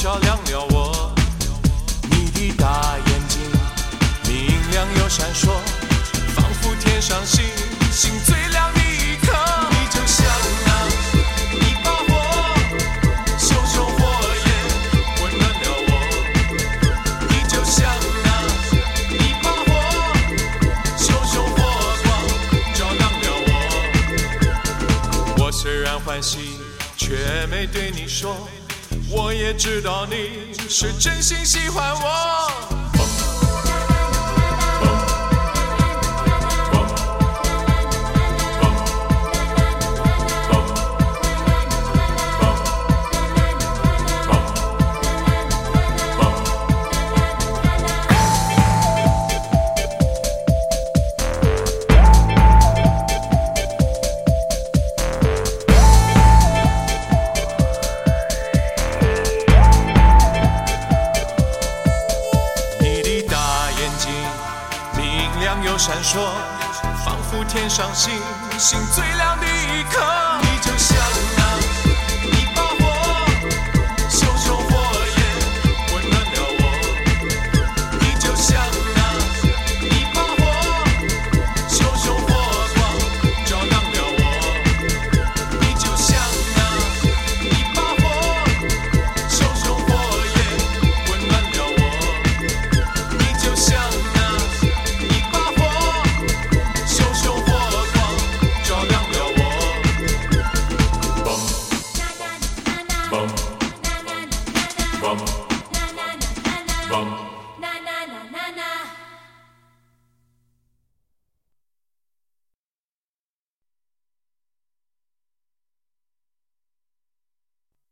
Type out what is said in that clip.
照亮了我。你的大眼睛明亮又闪烁，仿佛天上星星最亮的一颗。你就像那一把火，熊熊火焰温暖了我。你就像那一把火，熊熊火光照亮了我。我虽然欢喜，却没对你说，我也知道你是真心喜欢我。明亮又闪烁，仿佛天上星星最亮的一颗。你就像那一把火，熊熊火焰温暖了我。你就像那一把火，熊熊火光照亮了我。你就像那一把火，熊熊火焰温暖了我。你就像bum, bum.